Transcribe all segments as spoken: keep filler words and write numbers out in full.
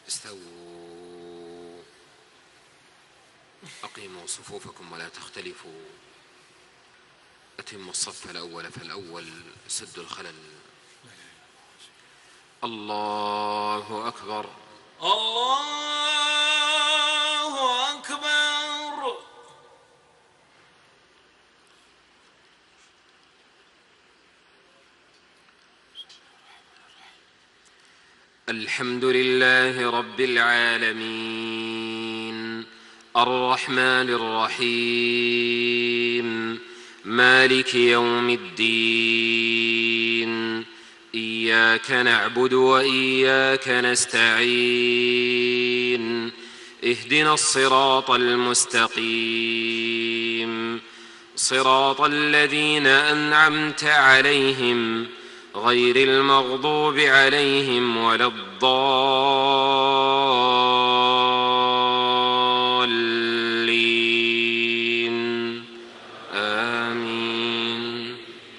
استووا. أقيموا صفوفكم ولا تختلفوا. أتموا الصف الأول فالأول. سدوا الخلل. الله أكبر. الله أكبر. الحمد لله رب العالمين الرحمن الرحيم مالك يوم الدين. إياك نعبد وإياك نستعين. اهدنا الصراط المستقيم صراط الذين أنعمت عليهم غير المغضوب عليهم ولا الضالين. آمين.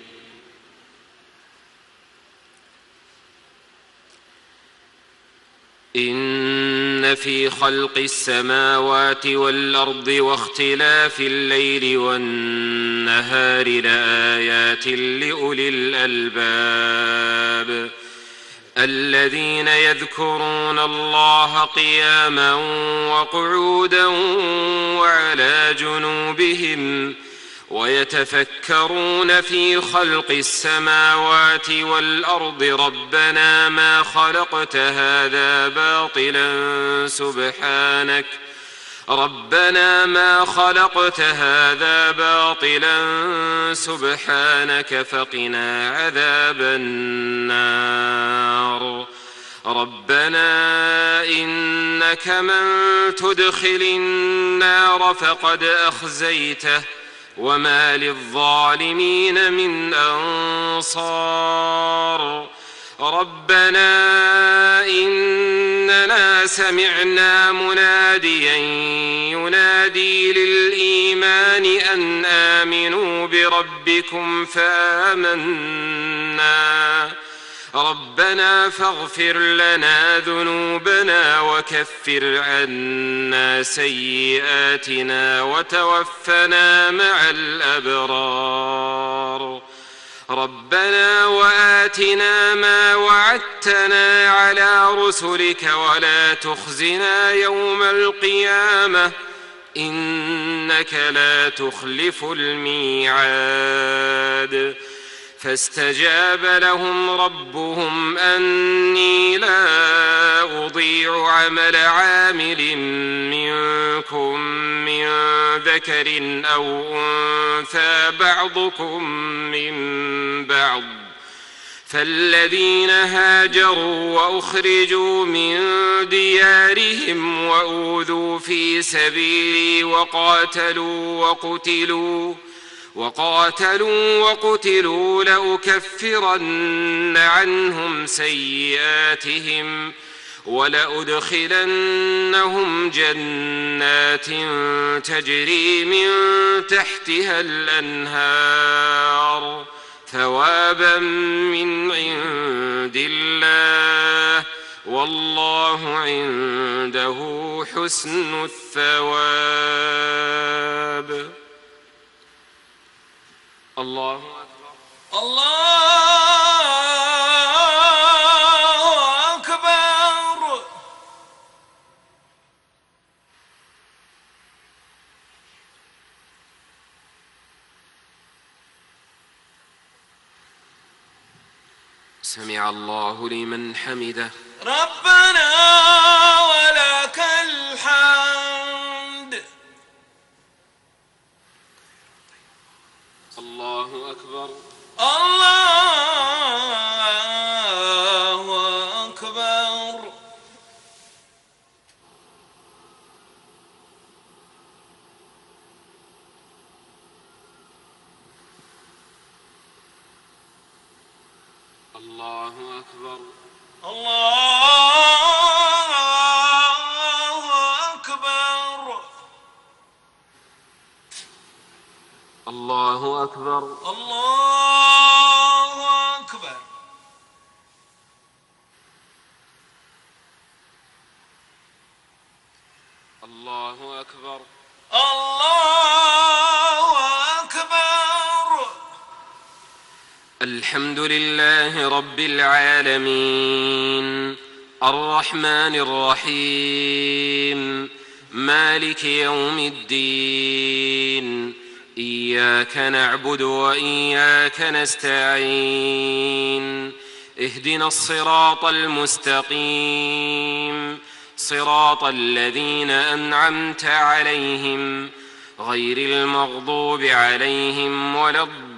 إن في خلق السماوات والأرض واختلاف الليل والنهار لآيات لأولي الألباب الذين يذكرون الله قياما وقعودا وعلى جنوبهم ويتفكرون في خلق السماوات والأرض ربنا ما خلقت هذا باطلا سبحانك ربنا ما خلقت هذا باطلا سبحانك فقنا عذاب النار. ربنا إنك من تدخل النار فقد أخزيته وما للظالمين من أنصار. ربنا إننا سمعنا مناديا ينادي للإيمان أن آمنوا بربكم فآمنا ربنا فاغفر لنا ذنوبنا وكفر عنا سيئاتنا وتوفنا مع الأبرار. ربنا وآتنا ما وعدتنا على رسلك ولا تخزنا يوم القيامة إنك لا تخلف الميعاد. فاستجاب لهم ربهم أني لا أضيع عمل عامل منكم من ذكر أو أنثى بعضكم من بعض فالذين هاجروا وأخرجوا من ديارهم وأوذوا في سبيلي وقاتلوا وقتلوا وقاتلوا وقتلوا لأكفرن عنهم سيئاتهم ولأدخلنهم جنات تجري من تحتها الأنهار ثوابا من عند الله والله عنده حسن الثواب. الله أكبر. الله أكبر. سمع الله لمن حمده. ربنا ولك الحمد. الله أكبر. الله أكبر. الله أكبر. الله أكبر. الله أكبر. الله أكبر. الله أكبر. الله أكبر. الحمد لله رب العالمين الرحمن الرحيم مالك يوم الدين. إياك نعبد وإياك نستعين. اهدنا الصراط المستقيم صراط الذين أنعمت عليهم غير المغضوب عليهم ولا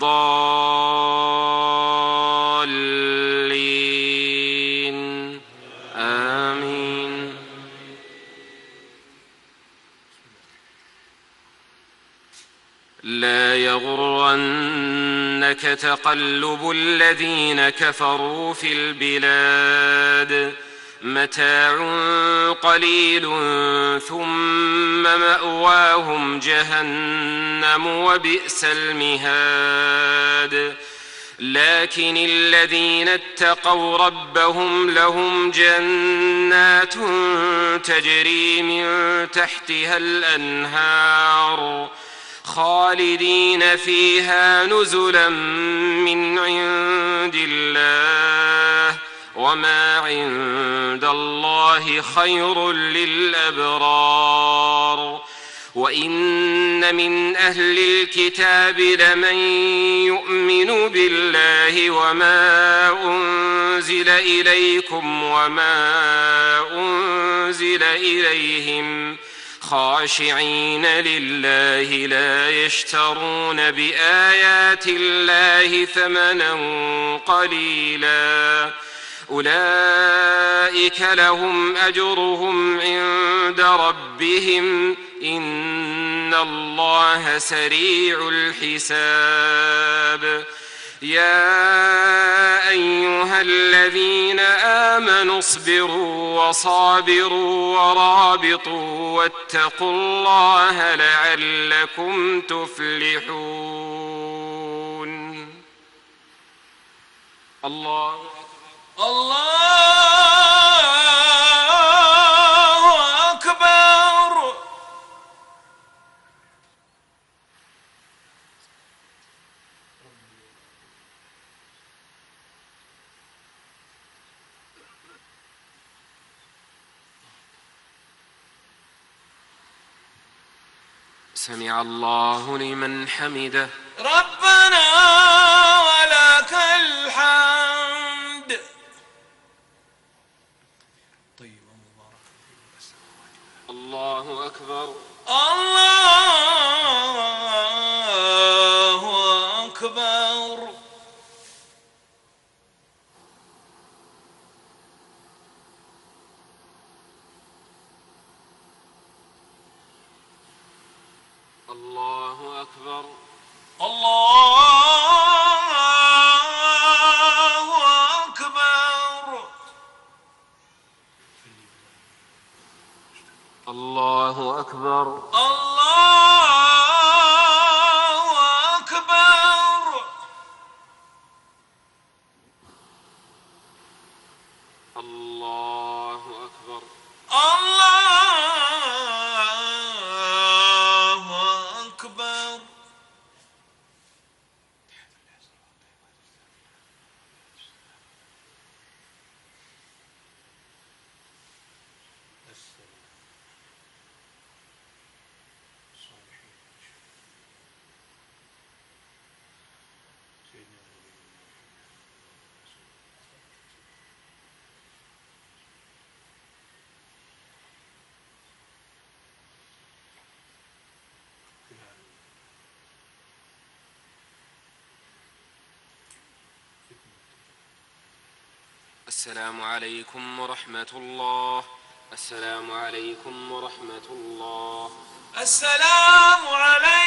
الضالين. آمين. لا يغرنك تقلب الذين كفروا في البلاد متاع قليل ثم مأواهم جهنم وبئس المهاد. لكن الذين اتقوا ربهم لهم جنات تجري من تحتها الأنهار خالدين فيها نزلا من عند الله وما عند الله خير للأبرار. وإن من أهل الكتاب لمن يؤمن بالله وما أنزل إليكم وما أنزل إليهم خاشعين لله لا يشترون بآيات الله ثمنا قليلا أولئك لهم أجرهم عند ربهم إن الله سريع الحساب. يا أيها الذين آمنوا اصبروا وصابروا ورابطوا واتقوا الله لعلكم تفلحون. الله أكبر. الله أكبر. سمع الله لمن حمده. ربنا ولك الحمد. الله أكبر. الله أكبر. الله أكبر. الله أكبر. الله أكبر. الله أكبر. الله أكبر. الله أكبر. السلام عليكم ورحمة الله. السلام عليكم ورحمة الله. السلام عليكم